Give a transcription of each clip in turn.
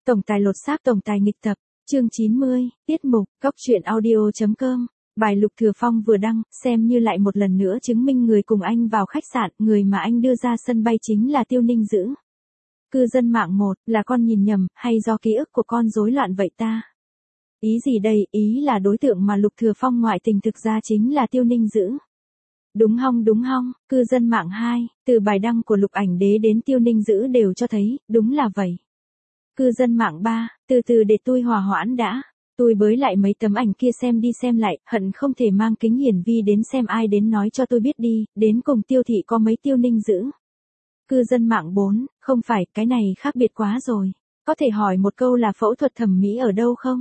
Tổng tài lột xác tổng tài nghịch tập, chương 90, tiết mục, cóc truyện audio.com. Bài Lục Thừa Phong vừa đăng, xem như lại một lần nữa chứng minh người cùng anh vào khách sạn, người mà anh đưa ra sân bay chính là Tiêu Ninh Dữ. Cư dân mạng một, là con nhìn nhầm, hay do ký ức của con rối loạn vậy ta? Ý gì đây, ý là đối tượng mà Lục Thừa Phong ngoại tình thực ra chính là Tiêu Ninh Dữ. Đúng hong, cư dân mạng 2, từ bài đăng của Lục Ảnh Đế đến Tiêu Ninh Dữ đều cho thấy, đúng là vậy. Cư dân mạng 3, từ từ để tôi hòa hoãn đã. Tôi bới lại mấy tấm ảnh kia xem đi xem lại, hận không thể mang kính hiển vi đến xem ai đến nói cho tôi biết đi, đến cùng Tiêu thị có mấy Tiêu Ninh Dữ. Cư dân mạng 4, không phải, cái này khác biệt quá rồi. Có thể hỏi một câu là phẫu thuật thẩm mỹ ở đâu không?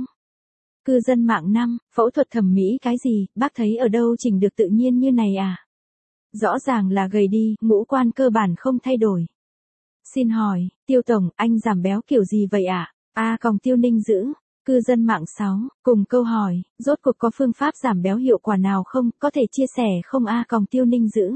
Cư dân mạng 5, phẫu thuật thẩm mỹ cái gì, bác thấy ở đâu chỉnh được tự nhiên như này à? Rõ ràng là gầy đi, ngũ quan cơ bản không thay đổi. Xin hỏi, Tiêu Tổng, anh giảm béo kiểu gì vậy ạ? Còn Tiêu Ninh Dữ. Cư dân mạng 6, cùng câu hỏi, rốt cuộc có phương pháp giảm béo hiệu quả nào không, có thể chia sẻ không còn Tiêu Ninh Dữ.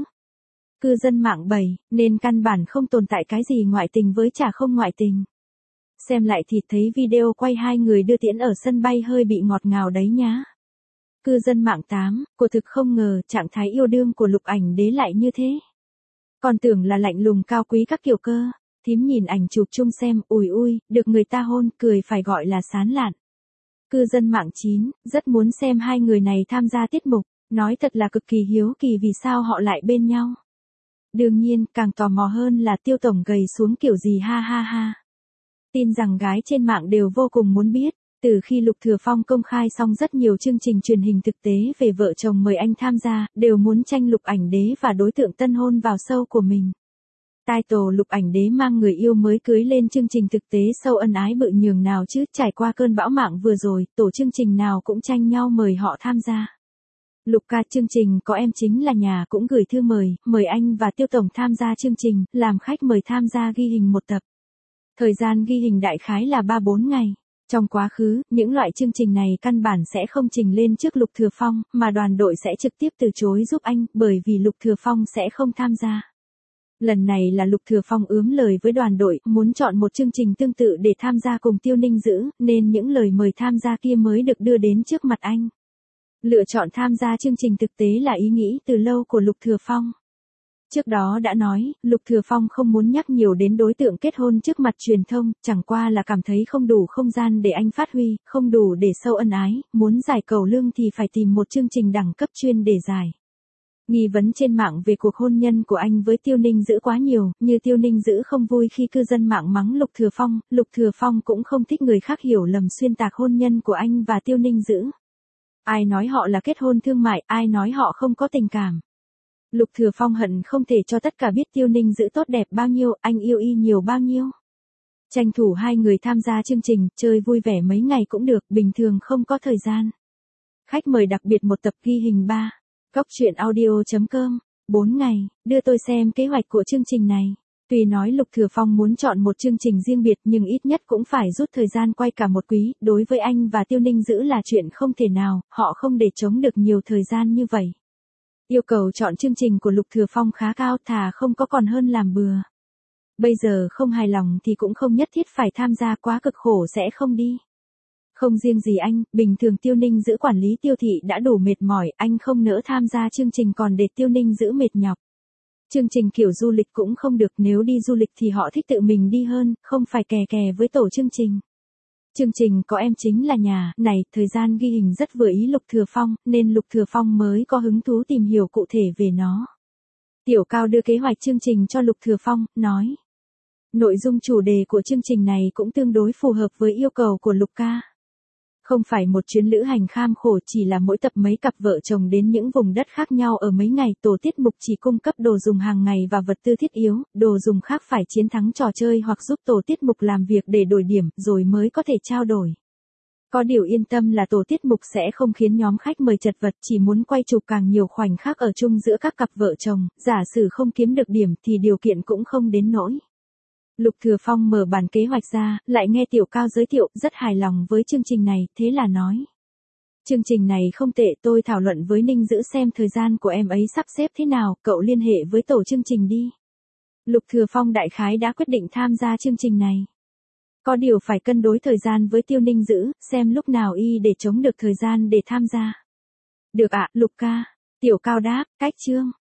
Cư dân mạng 7, nên căn bản không tồn tại cái gì ngoại tình với chả không ngoại tình. Xem lại thì thấy video quay hai người đưa tiễn ở sân bay hơi bị ngọt ngào đấy nhá. Cư dân mạng 8, cô thực không ngờ trạng thái yêu đương của Lục Ảnh Đế lại như thế. Còn tưởng là lạnh lùng cao quý các kiểu cơ. Thím nhìn ảnh chụp chung xem, ui, được người ta hôn, cười phải gọi là sán lạn. Cư dân mạng 9, rất muốn xem hai người này tham gia tiết mục, nói thật là cực kỳ hiếu kỳ vì sao họ lại bên nhau. Đương nhiên, càng tò mò hơn là Tiêu Tổng gầy xuống kiểu gì ha. Tin rằng gái trên mạng đều vô cùng muốn biết, từ khi Lục Thừa Phong công khai xong rất nhiều chương trình truyền hình thực tế về vợ chồng mời anh tham gia, đều muốn tranh Lục Ảnh Đế và đối tượng tân hôn vào show của mình. Title Lục Ảnh Đế mang người yêu mới cưới lên chương trình thực tế show ân ái bự nhường nào chứ, trải qua cơn bão mạng vừa rồi, tổ chương trình nào cũng tranh nhau mời họ tham gia. Lục ca chương trình có em chính là nhà cũng gửi thư mời anh và Tiêu Tổng tham gia chương trình, làm khách mời tham gia ghi hình một tập. Thời gian ghi hình đại khái là 3-4 ngày. Trong quá khứ, những loại chương trình này căn bản sẽ không trình lên trước Lục Thừa Phong, mà đoàn đội sẽ trực tiếp từ chối giúp anh, bởi vì Lục Thừa Phong sẽ không tham gia. Lần này là Lục Thừa Phong ướm lời với đoàn đội, muốn chọn một chương trình tương tự để tham gia cùng Tiêu Ninh Dữ, nên những lời mời tham gia kia mới được đưa đến trước mặt anh. Lựa chọn tham gia chương trình thực tế là ý nghĩ từ lâu của Lục Thừa Phong. Trước đó đã nói, Lục Thừa Phong không muốn nhắc nhiều đến đối tượng kết hôn trước mặt truyền thông, chẳng qua là cảm thấy không đủ không gian để anh phát huy, không đủ để show ân ái, muốn giải cầu lương thì phải tìm một chương trình đẳng cấp chuyên để giải. Nghi vấn trên mạng về cuộc hôn nhân của anh với Tiêu Ninh Dữ quá nhiều, như Tiêu Ninh Dữ không vui khi cư dân mạng mắng Lục Thừa Phong cũng không thích người khác hiểu lầm xuyên tạc hôn nhân của anh và Tiêu Ninh Dữ. Ai nói họ là kết hôn thương mại, ai nói họ không có tình cảm. Lục Thừa Phong hận không thể cho tất cả biết Tiêu Ninh Dữ tốt đẹp bao nhiêu, anh yêu y nhiều bao nhiêu. Tranh thủ hai người tham gia chương trình, chơi vui vẻ mấy ngày cũng được, bình thường không có thời gian. Khách mời đặc biệt một tập ghi hình 3. Cóc truyện audio.com, 4 ngày, đưa tôi xem kế hoạch của chương trình này. Tuy nói Lục Thừa Phong muốn chọn một chương trình riêng biệt nhưng ít nhất cũng phải rút thời gian quay cả một quý, đối với anh và Tiêu Ninh Dữ là chuyện không thể nào, họ không để chống được nhiều thời gian như vậy. Yêu cầu chọn chương trình của Lục Thừa Phong khá cao, thà không có còn hơn làm bừa. Bây giờ không hài lòng thì cũng không nhất thiết phải tham gia, quá cực khổ sẽ không đi. Không riêng gì anh, bình thường Tiêu Ninh Dữ quản lý Tiêu thị đã đủ mệt mỏi, anh không nỡ tham gia chương trình còn để Tiêu Ninh Dữ mệt nhọc. Chương trình kiểu du lịch cũng không được, nếu đi du lịch thì họ thích tự mình đi hơn, không phải kè kè với tổ chương trình. Chương trình có em chính là nhà, này, thời gian ghi hình rất vừa ý Lục Thừa Phong, nên Lục Thừa Phong mới có hứng thú tìm hiểu cụ thể về nó. Tiểu Cao đưa kế hoạch chương trình cho Lục Thừa Phong, nói. Nội dung chủ đề của chương trình này cũng tương đối phù hợp với yêu cầu của Lục ca. Không phải một chuyến lữ hành kham khổ, chỉ là mỗi tập mấy cặp vợ chồng đến những vùng đất khác nhau ở mấy ngày, tổ tiết mục chỉ cung cấp đồ dùng hàng ngày và vật tư thiết yếu, đồ dùng khác phải chiến thắng trò chơi hoặc giúp tổ tiết mục làm việc để đổi điểm, rồi mới có thể trao đổi. Có điều yên tâm là tổ tiết mục sẽ không khiến nhóm khách mời chật vật, chỉ muốn quay chụp càng nhiều khoảnh khắc ở chung giữa các cặp vợ chồng, giả sử không kiếm được điểm thì điều kiện cũng không đến nỗi. Lục Thừa Phong mở bản kế hoạch ra, lại nghe Tiểu Cao giới thiệu, rất hài lòng với chương trình này, thế là nói. Chương trình này không tệ, tôi thảo luận với Ninh Dữ xem thời gian của em ấy sắp xếp thế nào, cậu liên hệ với tổ chương trình đi. Lục Thừa Phong đại khái đã quyết định tham gia chương trình này. Có điều phải cân đối thời gian với Tiêu Ninh Dữ, xem lúc nào y để chống được thời gian để tham gia. Được ạ, Lục ca. Tiểu Cao đáp, cách chương.